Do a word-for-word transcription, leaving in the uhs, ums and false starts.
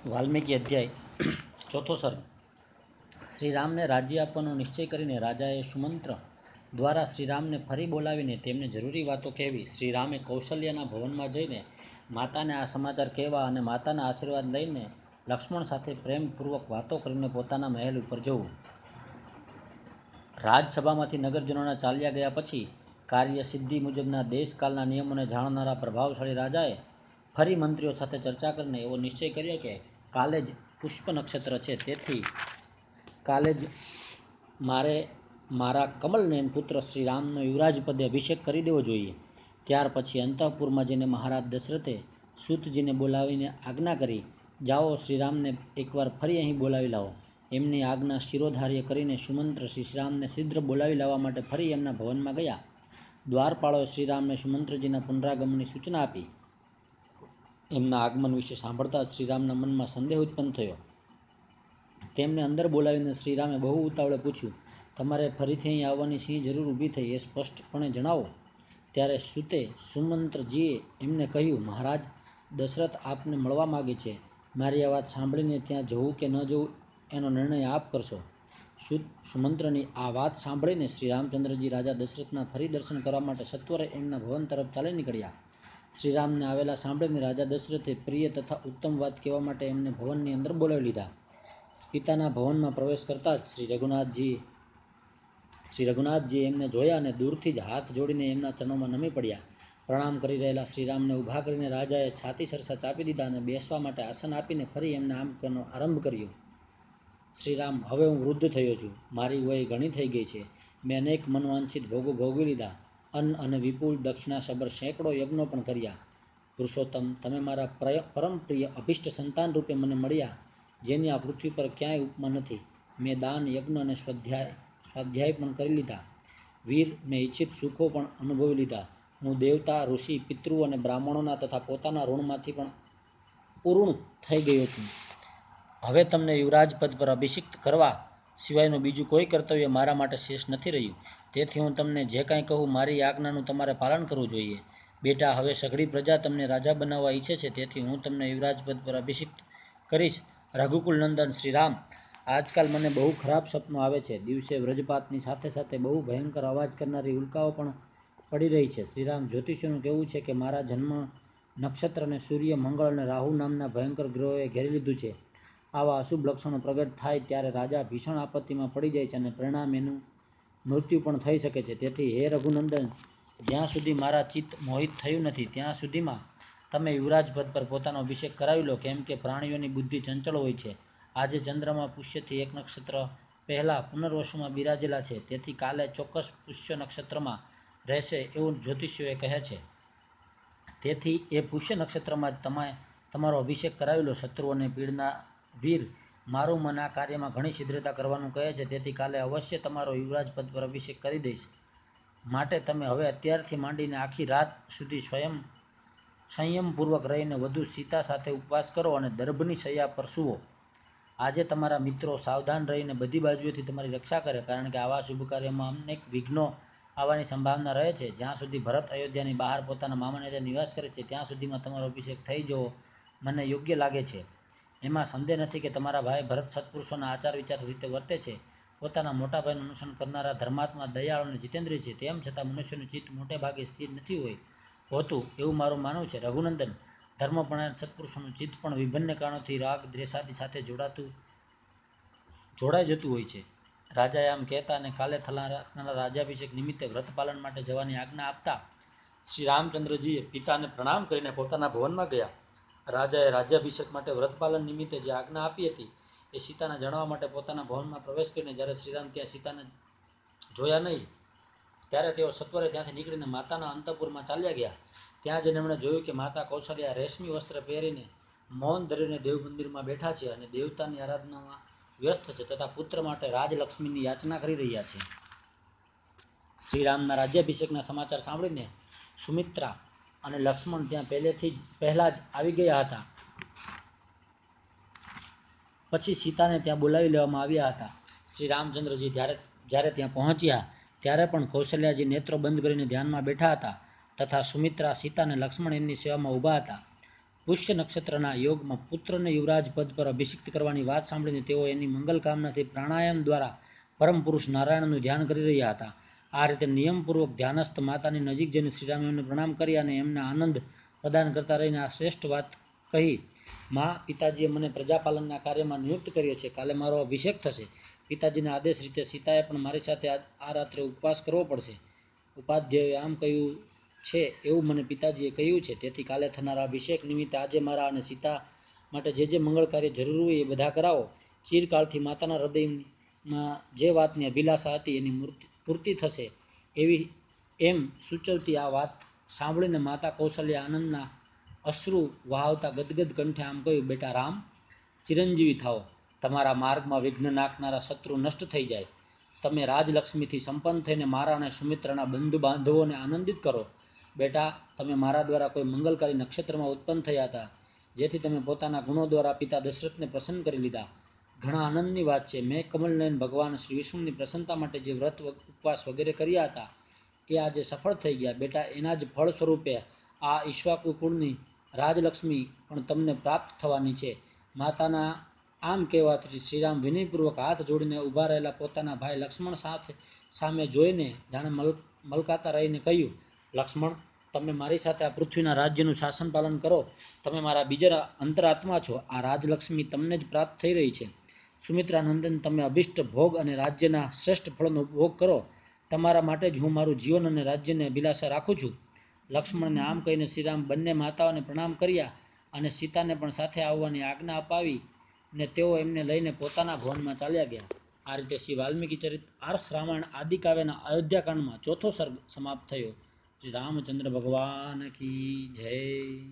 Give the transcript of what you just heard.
વાલ્મીકી અધ્યાય ચોથો સર્ગ. શ્રીરામને રાજ્ય આપવાનો નિશ્ચય કરીને રાજાએ સુમંત્ર દ્વારા શ્રીરામને ફરી બોલાવીને તેમને જરૂરી વાતો કહેવી. શ્રીરામે કૌશલ્યના ભવનમાં જઈને માતાને આ સમાચાર કહેવા અને માતાના આશીર્વાદ લઈને લક્ષ્મણ સાથે પ્રેમપૂર્વક વાતો કરીને પોતાના મહેલ ઉપર જવું. રાજસભામાંથી નગરજનોના ચાલ્યા ગયા પછી કાર્યસિદ્ધિ મુજબના દેશકાલના નિયમોને જાણનારા પ્રભાવશાળી રાજાએ ફરી મંત્રીઓ સાથે ચર્ચા કરીને એવો નિશ્ચય કર્યો કે કાલે જ પુષ્પ નક્ષત્ર છે, તેથી કાલે જ મારે મારા કમલનયન પુત્ર શ્રીરામનો યુવરાજ પદે અભિષેક કરી દેવો જોઈએ. ત્યાર પછી અંતઃપુરમાં જઈને મહારાજ દશરથે સૂતજીને બોલાવીને આજ્ઞા કરી, જાઓ શ્રીરામને એકવાર ફરી અહીં બોલાવી લાવો. એમની આજ્ઞા શિરોધાર્ય કરીને સુમંત્ર શ્રીરામને શીઘ્ર બોલાવી લાવવા માટે ફરી એમના ભવનમાં ગયા. દ્વારપાળોએ શ્રીરામને સુમંત્રજીના પુનરાગમનની સૂચના આપી. એમના આગમન વિશે સાંભળતા જ શ્રીરામના મનમાં સંદેહ ઉત્પન્ન થયો. તેમને અંદર બોલાવીને શ્રીરામે બહુ ઉતાવળે પૂછ્યું, તમારે ફરીથી અહીં આવવાની શી જરૂર ઊભી થઈ એ સ્પષ્ટપણે જણાવો. ત્યારે સૂતે સુમંત્રજીએ એમને કહ્યું, મહારાજ દશરથ આપને મળવા માગે છે. મારી આ વાત સાંભળીને ત્યાં જવું કે ન જવું એનો નિર્ણય આપ કરશો. સૂત સુમંત્રની આ વાત સાંભળીને શ્રી રામચંદ્રજી રાજા દશરથના ફરી દર્શન કરવા માટે સત્વરે એમના ભવન તરફ ચાલી નીકળ્યા. શ્રીરામને આવેલા સાંભળીને રાજા દશરથે પ્રિય તથા ઉત્તમ વાત કહેવા માટે એમને ભવનની અંદર બોલાવી લીધા. પિતાના ભવનમાં પ્રવેશ કરતા જ શ્રી રઘુનાથજી શ્રી રઘુનાથજી એમને જોયા અને દૂરથી જ હાથ જોડીને એમના ચરણોમાં નમી પડ્યા. પ્રણામ કરી રહેલા શ્રીરામને ઊભા કરીને રાજાએ છાતી સરસા ચાપી દીધા અને બેસવા માટે આસન આપીને ફરી એમને આમ કહેવાનો આરંભ કર્યો. શ્રીરામ, હવે હું વૃદ્ધ થયો છું. મારી વય ઘણી થઈ ગઈ છે. મેં અનેક મનવાંછિત ભોગો ભોગવી લીધા. અન્ન અને વિપુલ દક્ષિણાસભર સેંકડો યજ્ઞો પણ કર્યા. પુરુષોત્તમ, તમે મારા પરમ પ્રિય અભિષ્ટ સંતાન રૂપે મને મળ્યા, જેની આ પૃથ્વી પર ક્યાંય ઉપમા નથી. મેં દાન, યજ્ઞ અને સ્વાધ્યાય સ્વાધ્યાય પણ કરી લીધા. વીર, મેં ઈચ્છિત સુખો પણ અનુભવી લીધા. હું દેવતા, ઋષિ, પિતૃ અને બ્રાહ્મણોના તથા પોતાના ઋણમાંથી પણ પૂર્ણ થઈ ગયો છું. હવે તમને યુવરાજ પદ પર અભિષિક્ત કરવા સિવાયનું બીજું કોઈ કર્તવ્ય મારા માટે શેષ નથી રહ્યું. તેથી હું તમને જે કાંઈ કહું, મારી આજ્ઞાનું તમારે પાલન કરવું જોઈએ. બેટા, હવે સઘળી પ્રજા તમને રાજા બનાવવા ઈચ્છે છે, તેથી હું તમને યુવરાજ પદ પર અભિષિક્ત કરીશ. રઘુકુલ નંદન શ્રીરામ, આજકાલ મને બહુ ખરાબ સપનો આવે છે. દિવસે વ્રજપાતની સાથે સાથે બહુ ભયંકર અવાજ કરનારી ઉલ્કાઓ પણ પડી રહી છે. શ્રીરામ, જ્યોતિષીઓનું કહેવું છે કે મારા જન્મ નક્ષત્રને સૂર્ય, મંગળ અને રાહુ નામના ભયંકર ગ્રહોએ ઘેરી લીધું છે. આવા અશુભ લક્ષણો પ્રગટ થાય ત્યારે રાજા ભીષણ આપત્તિમાં પડી જાય છે અને પરિણામે એનું મૃત્યુ પણ થઈ શકે છે. તેથી હે રઘુનંદન, જ્યાં સુધી મારા ચિત્ત મોહિત થયું નથી ત્યાં સુધીમાં તમે યુવરાજ પદ પર પોતાનો અભિષેક કરાવી લો. કેમ કે પ્રાણીઓની બુદ્ધિ ચંચળ હોય છે. આજે ચંદ્રમાં પુષ્યથી એક નક્ષત્ર પહેલા પુનર્વસુમાં બિરાજેલા છે, તેથી કાલે ચોક્કસ પુષ્ય નક્ષત્રમાં રહેશે એવું જ્યોતિષીઓએ કહે છે. તેથી એ પુષ્ય નક્ષત્રમાં જ તમે તમારો અભિષેક કરાવી લો. શત્રુઓને પીડના વીર, મારું મન આ કાર્યમાં ઘણી શીઘ્રતા કરવાનું કહે છે, તેથી કાલે અવશ્ય તમારો યુવરાજ પદ પર અભિષેક કરી દઈશ. માટે તમે હવે અત્યારથી માંડીને આખી રાત સુધી સ્વયં સંયમપૂર્વક રહીને વધુ સીતા સાથે ઉપવાસ કરો અને દર્ભની શૈયા પર સૂવો. આજે તમારા મિત્રો સાવધાન રહીને બધી બાજુએથી તમારી રક્ષા કરે, કારણ કે આવા શુભ કાર્યમાં અનેક વિઘ્નો આવવાની સંભાવના રહે છે. જ્યાં સુધી ભરત અયોધ્યાની બહાર પોતાના મામાને ત્યાં નિવાસ કરે છે, ત્યાં સુધીમાં તમારો અભિષેક થઈ જવો મને યોગ્ય લાગે છે. એમાં સંદેહ નથી કે તમારા ભાઈ ભરત સત્પુરુષોના આચાર વિચાર રીતે વર્તે છે. પોતાના મોટા ભાઈનું અનુસરણ કરનારા ધર્માત્મા, દયાળુ અને જીતેન્દ્રિય છે. તેમ છતાં મનુષ્યનું ચિત્ત મોટે ભાગે સ્થિર નથી હોય હોતું એવું મારું માનવું છે. રઘુનંદન, ધર્મપરાયણ સત્પુરુષોનું ચિત્ત પણ વિભિન્ન કારણોથી રાગ દ્વેષાદિ સાથે જોડાતું જોડાઈ જતું હોય છે. રાજાએ આમ કહેતા અને કાલે થનારા રાજ્યાભિષેક નિમિત્તે વ્રત પાલન માટે જવાની આજ્ઞા આપતા શ્રી રામચંદ્રજીએ પિતાને પ્રણામ કરીને પોતાના ભવનમાં ગયા. રાજાએ રાજ્યાભિષેક માટે વ્રત પાલન નિમિત્તે જે આજ્ઞા આપી હતી એ સીતાને જણાવવા માટે પોતાના ભવનમાં પ્રવેશ કરીને જ્યારે શ્રીરામ ત્યાં સીતાને જોયા નહીં, ત્યારે તેઓ સત્વરે ત્યાંથી નીકળીને માતાના અંતઃપુરમાં ચાલ્યા ગયા. ત્યાં જઈને એમણે જોયું કે માતા કૌશલ્યા રેશમી વસ્ત્ર પહેરીને મૌન ધરીને દેવ મંદિરમાં બેઠા છે અને દેવતાની આરાધનામાં વ્યસ્ત છે તથા પુત્ર માટે રાજલક્ષ્મીની યાચના કરી રહ્યા છે. શ્રીરામના રાજ્યાભિષેકના સમાચાર સાંભળીને સુમિત્રા અને લક્ષ્મણ ત્યાં પહેલેથી જ પહેલા જ આવી ગયા હતા. પછી સીતાને ત્યાં બોલાવી લેવામાં આવ્યા હતા. શ્રી રામચંદ્રજી જ્યારે જ્યારે ત્યાં પહોંચ્યા ત્યારે પણ કૌશલ્યાજી નેત્રો બંધ કરીને ધ્યાનમાં બેઠા હતા તથા સુમિત્રા, સીતા અને લક્ષ્મણ એમની સેવામાં ઊભા હતા. પુષ્ય નક્ષત્રના યોગમાં પુત્રને યુવરાજ પદ પર અભિષિક્ત કરવાની વાત સાંભળીને તેઓ એની મંગલ કામનાથી પ્રાણાયામ દ્વારા પરમ પુરુષ નારાયણનું ધ્યાન કરી રહ્યા હતા. આ રીતે નિયમપૂર્વક ધ્યાનસ્થ માતાની નજીક જઈને શ્રીરામ એમને પ્રણામ કરી અને એમને આનંદ પ્રદાન કરતા રહીને આ શ્રેષ્ઠ વાત કહી. મા, પિતાજીએ મને પ્રજાપાલનના કાર્યમાં નિયુક્ત કર્યો છે. કાલે મારો અભિષેક થશે. પિતાજીના આદેશ રીતે સીતાએ પણ મારી સાથે આ રાત્રે ઉપવાસ કરવો પડશે. ઉપાધ્યાયે આમ કહ્યું છે એવું મને પિતાજીએ કહ્યું છે. તેથી કાલે થનારા અભિષેક નિમિત્તે આજે મારા અને સીતા માટે જે જે મંગળ કાર્ય જરૂર હોય એ બધા કરાવો. ચિરકાળથી માતાના હૃદયમાં જે વાતની અભિલાષા હતી એની પૂર્તિ થશે એવી એમ સૂચવતી આ વાત સાંભળીને માતા કૌશલ્યા આનંદના અશ્રુ વહાવતા ગદગદ કંઠે આમ કહ્યું, બેટા રામ, ચિરંજીવી થાઓ. તમારા માર્ગમાં વિઘ્ન નાખનારા શત્રુ નષ્ટ થઈ જાય. તમે રાજલક્ષ્મીથી સંપન્ન થઈને મારા અને સુમિત્રાના બંધુ બાંધવોને આનંદિત કરો. બેટા, તમે મારા દ્વારા કોઈ મંગલકારી નક્ષત્રમાં ઉત્પન્ન થયા હતા, જેથી તમે પોતાના ગુણો દ્વારા પિતા દશરથને પ્રસન્ન કરી લીધા. ઘણા આનંદની વાત છે. મેં કમલનયન ભગવાન શ્રી વિષ્ણુની પ્રસન્નતા માટે જે વ્રત ઉપવાસ વગેરે કર્યા હતા એ આજે સફળ થઈ ગયા. બેટા, એના જ ફળ સ્વરૂપે આ ઈક્ષ્વાકુ કુળની રાજલક્ષ્મી પણ તમને પ્રાપ્ત થવાની છે. માતાના આમ કહેવાથી શ્રીરામ વિનયપૂર્વક હાથ જોડીને ઊભા રહેલા પોતાના ભાઈ લક્ષ્મણ સાથે સામે જોઈને જાણે મલ મલકાતા રહીને કહ્યું, લક્ષ્મણ, તમે મારી સાથે આ પૃથ્વીના રાજ્યનું શાસન પાલન કરો. તમે મારા બીજા અંતરાત્મા છો. આ રાજલક્ષ્મી તમને જ પ્રાપ્ત થઈ રહી છે. સુમિત્રાનંદન, તમે અભિષ્ટ ભોગ અને રાજ્યના શ્રેષ્ઠ ફળનો ભોગ કરો. તમારા માટે જ હું મારું જીવન અને રાજ્યને અભિલાષા રાખું છું. લક્ષ્મણને આમ કહીને શ્રીરામ બંને માતાઓને પ્રણામ કર્યા અને સીતાને પણ સાથે આવવાની આજ્ઞા અપાવી ને તેઓ એમને લઈને પોતાના ભવનમાં ચાલ્યા ગયા. આ રીતે શ્રી વાલ્મીકી ચરિત આર્ષ રામાયણ આદિ કાવ્યના અયોધ્યાકાંડમાં ચોથો સર્ગ સમાપ્ત થયો. શ્રી રામચંદ્ર ભગવાન કી જય.